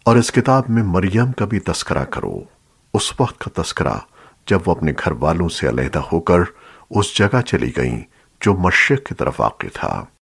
और इस किताब में मरियम का भी तस्करा करो, उस वक्त का तस्करा जब वो अपने घर वालों से अलहदा होकर उस जगह चली गईं जो मशरिक की तरफ वाक़ई था।